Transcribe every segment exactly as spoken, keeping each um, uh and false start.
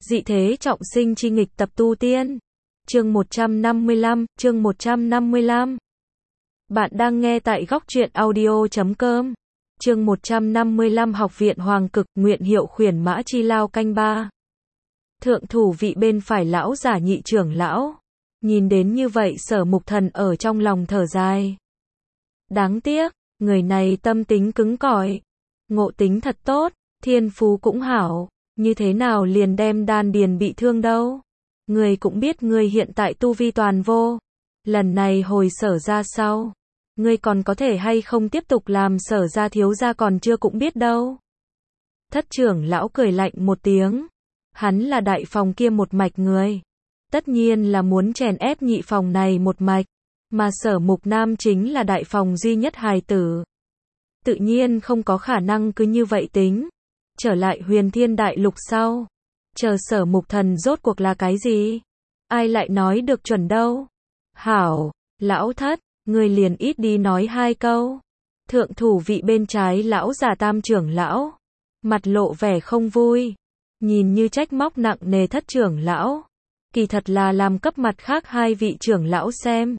Dị thế trọng sinh chi nghịch tập tu tiên. Chương một trăm năm mươi lăm, chương một trăm năm mươi lăm. Bạn đang nghe tại góc truyện audio chấm com. Chương một trăm năm mươi lăm Học viện Hoàng Cực, nguyện hiệu khuyển mã chi lao canh ba. Thượng thủ vị bên phải lão giả nhị trưởng lão. Nhìn đến như vậy Sở Mục Thần ở trong lòng thở dài. Đáng tiếc, người này tâm tính cứng cỏi, ngộ tính thật tốt, thiên phú cũng hảo, như thế nào liền đem đan điền bị thương đâu. Người cũng biết người hiện tại tu vi toàn vô, lần này hồi Sở ra sau, ngươi còn có thể hay không tiếp tục làm Sở ra thiếu gia còn chưa cũng biết đâu. Thất trưởng lão cười lạnh một tiếng, hắn là đại phòng kia một mạch người, tất nhiên là muốn chèn ép nhị phòng này một mạch, mà Sở Mục Nam chính là đại phòng duy nhất hài tử, tự nhiên không có khả năng cứ như vậy tính. Trở lại Huyền Thiên Đại Lục sau, chờ Sở Mục Thần rốt cuộc là cái gì, ai lại nói được chuẩn đâu. Hảo, lão thất, ngươi liền ít đi nói hai câu. Thượng thủ vị bên trái lão già tam trưởng lão, mặt lộ vẻ không vui, nhìn như trách móc nặng nề thất trưởng lão, kỳ thật là làm cấp mặt khác hai vị trưởng lão xem.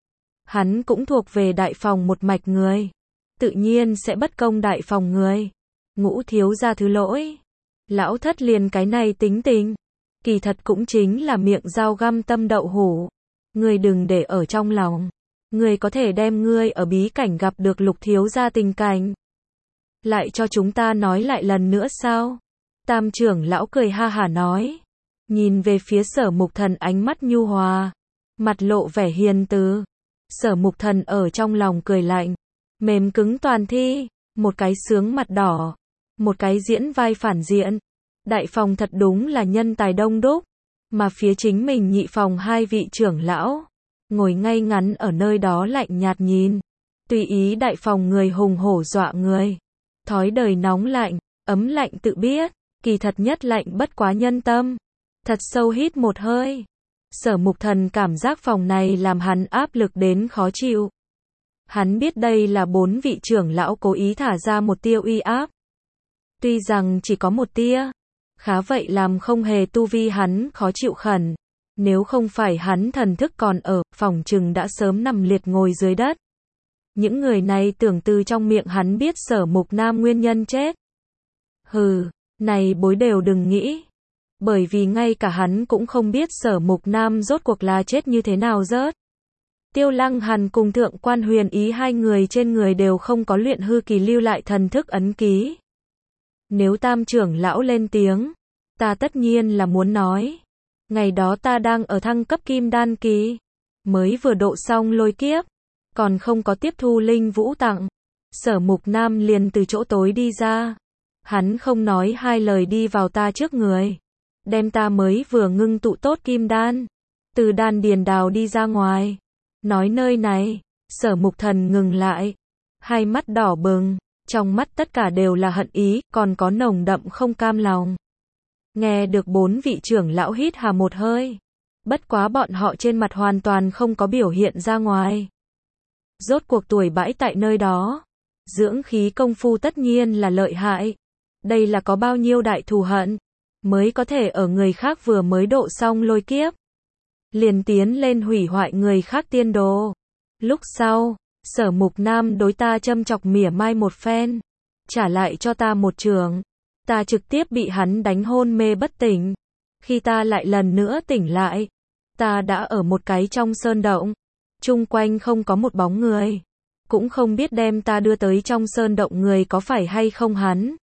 Hắn cũng thuộc về đại phòng một mạch người, tự nhiên sẽ bất công đại phòng người. Ngũ thiếu gia thứ lỗi, lão thất liền cái này tính tình, kỳ thật cũng chính là miệng dao găm tâm đậu hũ, ngươi đừng để ở trong lòng, ngươi có thể đem ngươi ở bí cảnh gặp được Lục thiếu gia tình cảnh lại cho chúng ta nói lại lần nữa sao? Tam trưởng lão cười ha hả nói, nhìn về phía Sở Mục Thần ánh mắt nhu hòa, mặt lộ vẻ hiền từ. Sở Mục Thần ở trong lòng cười lạnh, mềm cứng toàn thi, một cái sướng mặt đỏ, một cái diễn vai phản diện. Đại phòng thật đúng là nhân tài đông đúc, mà phía chính mình nhị phòng hai vị trưởng lão, ngồi ngay ngắn ở nơi đó lạnh nhạt nhìn. Tùy ý đại phòng người hùng hổ dọa người. Thói đời nóng lạnh, ấm lạnh tự biết, kỳ thật nhất lạnh bất quá nhân tâm. Thật sâu hít một hơi. Sở Mục Thần cảm giác phòng này làm hắn áp lực đến khó chịu. Hắn biết đây là bốn vị trưởng lão cố ý thả ra một tia uy áp. Tuy rằng chỉ có một tia, khá vậy làm không hề tu vi hắn khó chịu khẩn. Nếu không phải hắn thần thức còn ở, phòng chừng đã sớm nằm liệt ngồi dưới đất. Những người này tưởng từ trong miệng hắn biết Sở Mục Nam nguyên nhân chết. Hừ, này bối đều đừng nghĩ. Bởi vì ngay cả hắn cũng không biết Sở Mục Nam rốt cuộc là chết như thế nào rớt. Tiêu Lăng Hàn cùng Thượng Quan Huyền Ý hai người trên người đều không có luyện hư kỳ lưu lại thần thức ấn ký. Nếu tam trưởng lão lên tiếng, ta tất nhiên là muốn nói. Ngày đó ta đang ở thăng cấp kim đan kỳ, mới vừa độ xong lôi kiếp, còn không có tiếp thu linh vũ tặng. Sở Mục Nam liền từ chỗ tối đi ra. Hắn không nói hai lời đi vào ta trước người, đem ta mới vừa ngưng tụ tốt kim đan từ đan điền đào đi ra ngoài. Nói nơi này, Sở Mục Thần ngừng lại, hai mắt đỏ bừng, trong mắt tất cả đều là hận ý, còn có nồng đậm không cam lòng. Nghe được bốn vị trưởng lão hít hà một hơi, bất quá bọn họ trên mặt hoàn toàn không có biểu hiện ra ngoài. Rốt cuộc tuổi bãi tại nơi đó, dưỡng khí công phu tất nhiên là lợi hại. Đây là có bao nhiêu đại thù hận, mới có thể ở người khác vừa mới độ xong lôi kiếp, liền tiến lên hủy hoại người khác tiên đồ. Lúc sau, Sở Mục Nam đối ta châm chọc mỉa mai một phen, trả lại cho ta một trường. Ta trực tiếp bị hắn đánh hôn mê bất tỉnh. Khi ta lại lần nữa tỉnh lại, ta đã ở một cái trong sơn động, chung quanh không có một bóng người, cũng không biết đem ta đưa tới trong sơn động người có phải hay không hắn.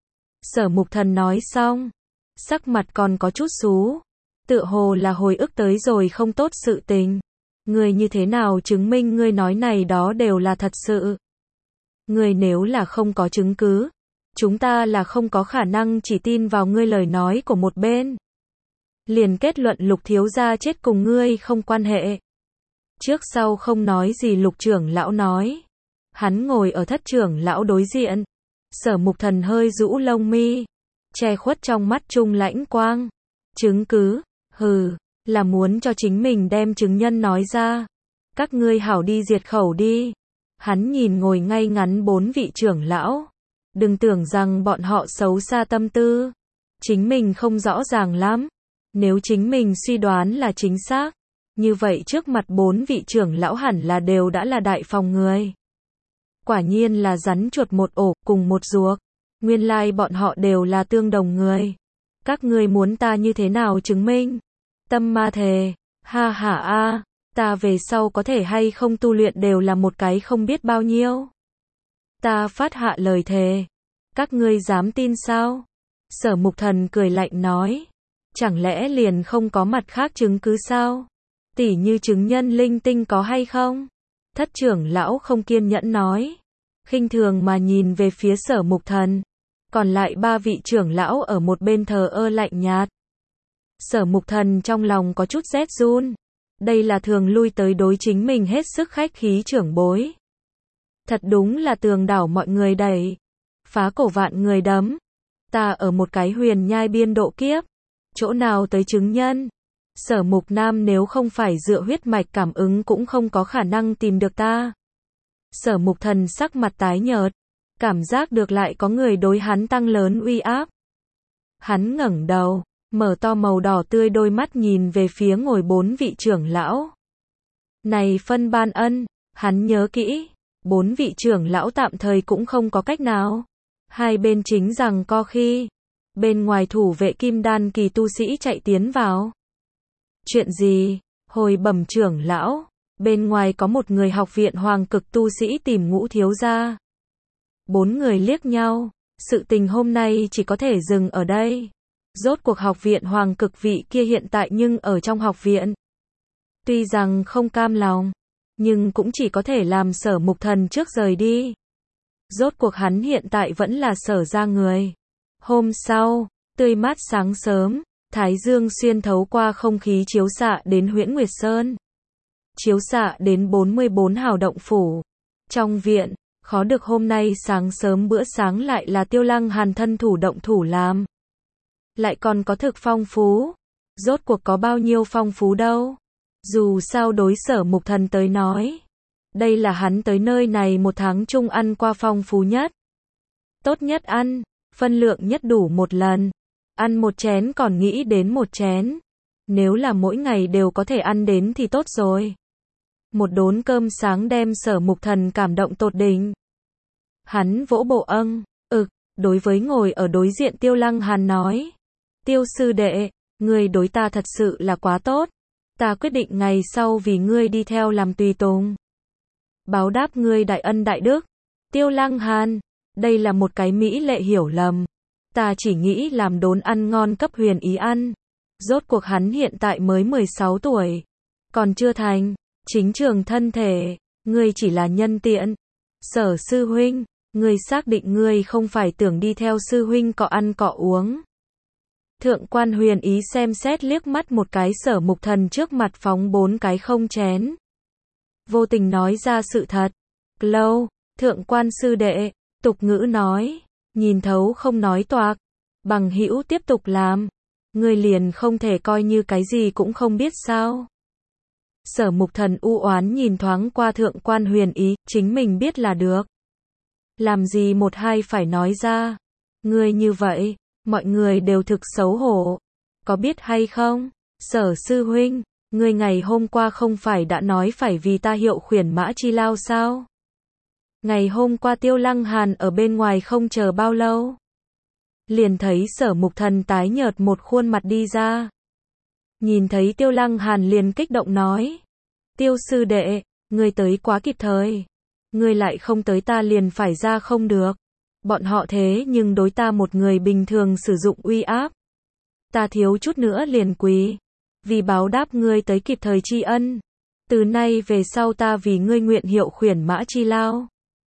Sở Mục Thần nói xong, sắc mặt còn có chút xú, tựa hồ là hồi ức tới rồi không tốt sự tình. Người như thế nào chứng minh ngươi nói này đó đều là thật sự? Ngươi nếu là không có chứng cứ, chúng ta là không có khả năng chỉ tin vào ngươi lời nói của một bên. Liền kết luận Lục thiếu gia chết cùng ngươi không quan hệ. Trước sau không nói gì Lục trưởng lão nói. Hắn ngồi ở thất trưởng lão đối diện. Sở Mục Thần hơi rũ lông mi, che khuất trong mắt trung lãnh quang. Chứng cứ, hừ, là muốn cho chính mình đem chứng nhân nói ra. Các ngươi hảo đi diệt khẩu đi. Hắn nhìn ngồi ngay ngắn bốn vị trưởng lão. Đừng tưởng rằng bọn họ xấu xa tâm tư. Chính mình không rõ ràng lắm. Nếu chính mình suy đoán là chính xác, như vậy trước mặt bốn vị trưởng lão hẳn là đều đã là đại phòng người. Quả nhiên là rắn chuột một ổ, cùng một ruột. Nguyên lai bọn họ đều là tương đồng người. Các ngươi muốn ta như thế nào chứng minh? Tâm ma thề, ha ha a, ta về sau có thể hay không tu luyện đều là một cái không biết bao nhiêu. Ta phát hạ lời thề. Các ngươi dám tin sao? Sở Mục Thần cười lạnh nói. Chẳng lẽ liền không có mặt khác chứng cứ sao? Tỉ như chứng nhân linh tinh có hay không? Thất trưởng lão không kiên nhẫn nói. Khinh thường mà nhìn về phía Sở Mục Thần. Còn lại ba vị trưởng lão ở một bên thờ ơ lạnh nhạt. Sở Mục Thần trong lòng có chút rét run. Đây là thường lui tới đối chính mình hết sức khách khí trưởng bối. Thật đúng là tường đảo mọi người đẩy. Phá cổ vạn người đấm. Ta ở một cái huyền nhai biên độ kiếp. Chỗ nào tới chứng nhân? Sở Mục Nam nếu không phải dựa huyết mạch cảm ứng cũng không có khả năng tìm được ta. Sở Mục Thần sắc mặt tái nhợt. Cảm giác được lại có người đối hắn tăng lớn uy áp. Hắn ngẩng đầu, mở to màu đỏ tươi đôi mắt nhìn về phía ngồi bốn vị trưởng lão. Này phân ban ân, hắn nhớ kỹ. Bốn vị trưởng lão tạm thời cũng không có cách nào. Hai bên chính rằng co khi. Bên ngoài thủ vệ kim đan kỳ tu sĩ chạy tiến vào. Chuyện gì? Hồi bẩm trưởng lão. Bên ngoài có một người học viện hoàng cực tu sĩ tìm Ngũ thiếu gia. Bốn người liếc nhau. Sự tình hôm nay chỉ có thể dừng ở đây. Rốt cuộc học viện hoàng cực vị kia hiện tại nhưng ở trong học viện. Tuy rằng không cam lòng, nhưng cũng chỉ có thể làm Sở Mục Thần trước rời đi. Rốt cuộc hắn hiện tại vẫn là Sở gia người. Hôm sau, tươi mát sáng sớm, thái dương xuyên thấu qua không khí chiếu xạ đến Huyễn Nguyệt Sơn. Chiếu xạ đến bốn mươi bốn hào động phủ. Trong viện, khó được hôm nay sáng sớm bữa sáng lại là Tiêu Lăng Hàn thân thủ động thủ làm. Lại còn có thực phong phú. Rốt cuộc có bao nhiêu phong phú đâu. Dù sao đối Sở Mục Thần tới nói. Đây là hắn tới nơi này một tháng chung ăn qua phong phú nhất. Tốt nhất ăn, phân lượng nhất đủ một lần. Ăn một chén còn nghĩ đến một chén. Nếu là mỗi ngày đều có thể ăn đến thì tốt rồi. Một đốn cơm sáng đem Sở Mục Thần cảm động tột đỉnh. Hắn vỗ bộ âng, ực, đối với ngồi ở đối diện Tiêu Lăng Hàn nói. Tiêu sư đệ, ngươi đối ta thật sự là quá tốt. Ta quyết định ngày sau vì ngươi đi theo làm tùy tùng. Báo đáp ngươi đại ân đại đức. Tiêu Lăng Hàn, đây là một cái mỹ lệ hiểu lầm. Ta chỉ nghĩ làm đốn ăn ngon cấp Huyền Ý ăn. Rốt cuộc hắn hiện tại mới mười sáu tuổi. Còn chưa thành, chính trường thân thể, ngươi chỉ là nhân tiện. Sở sư huynh, ngươi xác định ngươi không phải tưởng đi theo sư huynh cọ ăn cọ uống. Thượng quan Huyền Ý xem xét liếc mắt một cái Sở Mục Thần trước mặt phóng bốn cái không chén. Vô tình nói ra sự thật. Lâu, thượng quan sư đệ, tục ngữ nói, nhìn thấu không nói toạc. Bằng hữu tiếp tục làm. Ngươi liền không thể coi như cái gì cũng không biết sao. Sở Mục Thần u oán nhìn thoáng qua thượng quan Huyền Ý, chính mình biết là được. Làm gì một hai phải nói ra. Ngươi như vậy, mọi người đều thực xấu hổ. Có biết hay không? Sở sư huynh, ngươi ngày hôm qua không phải đã nói phải vì ta hiệu khuyển mã chi lao sao? Ngày hôm qua Tiêu Lăng Hàn ở bên ngoài không chờ bao lâu. Liền thấy Sở Mục Thần tái nhợt một khuôn mặt đi ra. Nhìn thấy Tiêu Lăng Hàn liền kích động nói. Tiêu sư đệ, ngươi tới quá kịp thời. Ngươi lại không tới ta liền phải ra không được. Bọn họ thế nhưng đối ta một người bình thường sử dụng uy áp. Ta thiếu chút nữa liền quỳ. Vì báo đáp ngươi tới kịp thời tri ân. Từ nay về sau ta vì ngươi nguyện hiệu khuyển mã chi lao.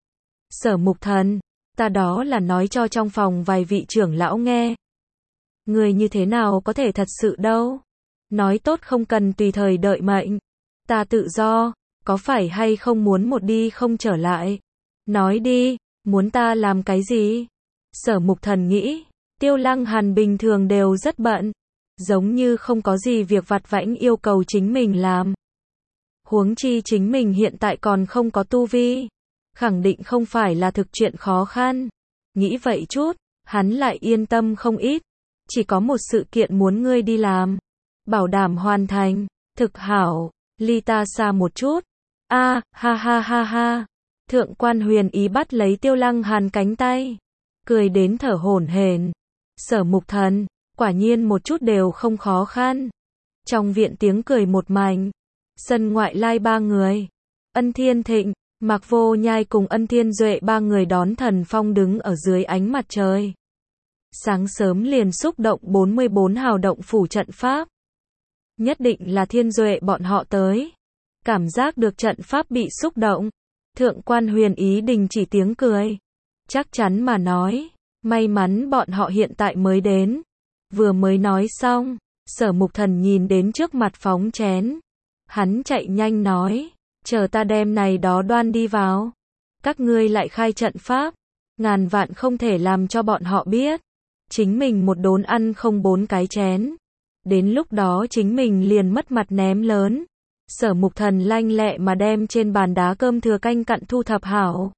Sở Mục Thần, ta đó là nói cho trong phòng vài vị trưởng lão nghe. Ngươi như thế nào có thể thật sự đâu. Nói tốt không cần tùy thời đợi mệnh. Ta tự do, có phải hay không muốn một đi không trở lại. Nói đi, muốn ta làm cái gì? Sở Mục Thần nghĩ, Tiêu Lăng Hàn bình thường đều rất bận. Giống như không có gì việc vặt vãnh yêu cầu chính mình làm. Huống chi chính mình hiện tại còn không có tu vi. Khẳng định không phải là thực chuyện khó khăn. Nghĩ vậy chút, hắn lại yên tâm không ít. chỉ có một sự kiện muốn ngươi đi làm. Bảo đảm hoàn thành. Thực hảo. Ly ta xa một chút. A, ha ha ha ha. Thượng quan Huyền Ý bắt lấy Tiêu Lăng Hàn cánh tay. Cười đến thở hổn hển. Sở Mục Thần, quả nhiên một chút đều không khó khăn. Trong viện tiếng cười một mảnh. Sân ngoại lai ba người. Ân Thiên Thịnh, Mạc Vô Nhai cùng Ân Thiên Duệ ba người đón Thần Phong đứng ở dưới ánh mặt trời. Sáng sớm liền xúc động bốn mươi bốn hào động phủ trận pháp. Nhất định là Thiên Duệ bọn họ tới. Cảm giác được trận pháp bị xúc động. Thượng quan Huyền Ý đình chỉ tiếng cười. Chắc chắn mà nói. May mắn bọn họ hiện tại mới đến. Vừa mới nói xong. Sở Mục Thần nhìn đến trước mặt phóng chén. Hắn chạy nhanh nói. Chờ ta đem này đó đoan đi vào. Các ngươi lại khai trận pháp. Ngàn vạn không thể làm cho bọn họ biết. Chính mình một đốn ăn không bốn cái chén. Đến lúc đó chính mình liền mất mặt ném lớn. Sở Mục Thần lanh lẹ mà đem trên bàn đá cơm thừa canh cặn thu thập hảo.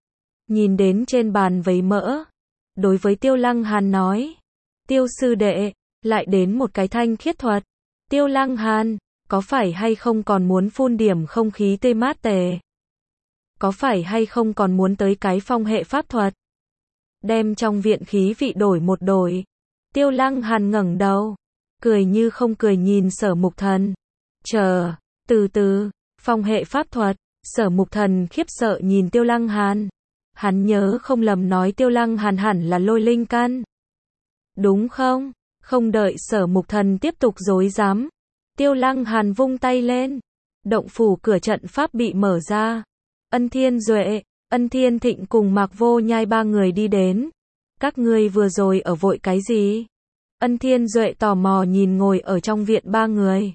Nhìn đến trên bàn vấy mỡ. Đối với Tiêu Lăng Hàn nói. Tiêu sư đệ, lại đến một cái thanh khiết thuật. Tiêu Lăng Hàn, có phải hay không còn muốn phun điểm không khí tê mát tề? Có phải hay không còn muốn tới cái phong hệ pháp thuật? Đem trong viện khí vị đổi một đổi. Tiêu Lăng Hàn ngẩng đầu. Cười như không cười nhìn Sở Mục Thần. Chờ, từ từ, phong hệ pháp thuật. Sở Mục Thần khiếp sợ nhìn Tiêu Lăng Hàn. Hắn nhớ không lầm nói Tiêu Lăng Hàn hẳn là lôi linh căn. Đúng không? Không đợi Sở Mục Thần tiếp tục dối dám. Tiêu Lăng Hàn vung tay lên. Động phủ cửa trận pháp bị mở ra. Ân Thiên Duệ, Ân Thiên Thịnh cùng Mạc Vô Nhai ba người đi đến. Các ngươi vừa rồi ở vội cái gì? Ân Thiên Duệ tò mò nhìn ngồi ở trong viện ba người.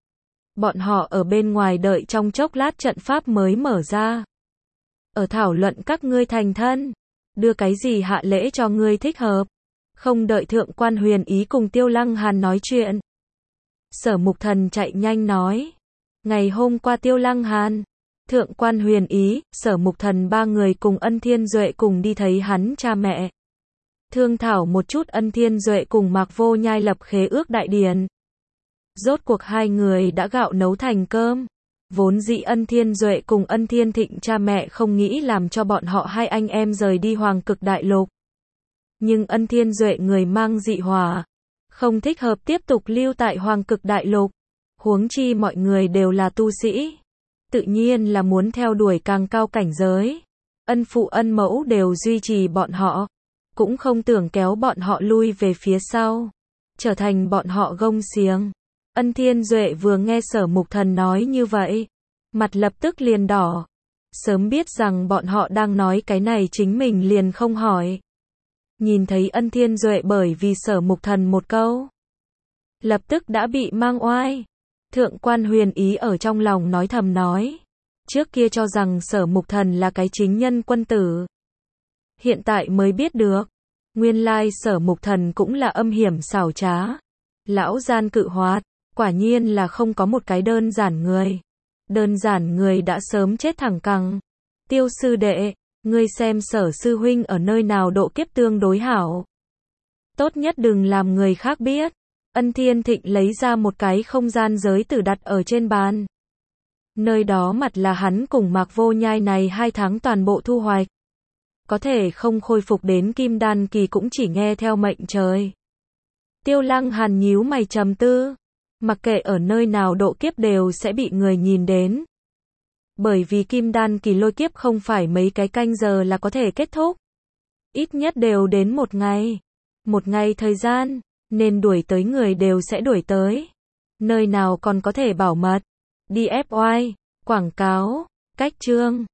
Bọn họ ở bên ngoài đợi trong chốc lát trận pháp mới mở ra. Ở thảo luận các ngươi thành thân. Đưa cái gì hạ lễ cho ngươi thích hợp. Không đợi Thượng quan Huyền Ý cùng Tiêu Lăng Hàn nói chuyện. Sở Mục Thần chạy nhanh nói. Ngày hôm qua Tiêu Lăng Hàn, Thượng quan Huyền Ý, Sở Mục Thần ba người cùng Ân Thiên Duệ cùng đi thấy hắn cha mẹ. Thương thảo một chút. Ân Thiên Duệ cùng Mạc Vô Nhai lập khế ước đại điển. Rốt cuộc hai người đã gạo nấu thành cơm. Vốn dĩ Ân Thiên Duệ cùng Ân Thiên Thịnh cha mẹ không nghĩ làm cho bọn họ hai anh em rời đi Hoàng Cực Đại Lục. Nhưng Ân Thiên Duệ người mang dị hỏa, không thích hợp tiếp tục lưu tại Hoàng Cực Đại Lục. Huống chi mọi người đều là tu sĩ. Tự nhiên là muốn theo đuổi càng cao cảnh giới. Ân phụ ân mẫu đều duy trì bọn họ. Cũng không tưởng kéo bọn họ lui về phía sau. Trở thành bọn họ gông xiềng. Ân Thiên Duệ vừa nghe Sở Mục Thần nói như vậy. Mặt lập tức liền đỏ. Sớm biết rằng bọn họ đang nói cái này chính mình liền không hỏi. Nhìn thấy Ân Thiên Duệ bởi vì Sở Mục Thần một câu. Lập tức đã bị mang oai. Thượng quan Huyền Ý ở trong lòng nói thầm nói. Trước kia cho rằng Sở Mục Thần là cái chính nhân quân tử. Hiện tại mới biết được. Nguyên lai Sở Mục Thần cũng là âm hiểm xảo trá. Lão gian cự hoạt. Quả nhiên là không có một cái đơn giản người. Đơn giản người đã sớm chết thẳng cẳng. Tiêu sư đệ, ngươi xem Sở sư huynh ở nơi nào độ kiếp tương đối hảo. Tốt nhất đừng làm người khác biết. Ân Thiên Thịnh lấy ra một cái không gian giới tử đặt ở trên bàn. Nơi đó mặt là hắn cùng Mạc Vô Nhai này hai tháng toàn bộ thu hoạch. Có thể không khôi phục đến kim đan kỳ cũng chỉ nghe theo mệnh trời. Tiêu Lăng Hàn nhíu mày trầm tư. Mặc kệ ở nơi nào độ kiếp đều sẽ bị người nhìn đến. Bởi vì kim đan kỳ lôi kiếp không phải mấy cái canh giờ là có thể kết thúc. Ít nhất đều đến một ngày. Một ngày thời gian, nên đuổi tới người đều sẽ đuổi tới. Nơi nào còn có thể bảo mật. Đi ép oai, quảng cáo, cách chương.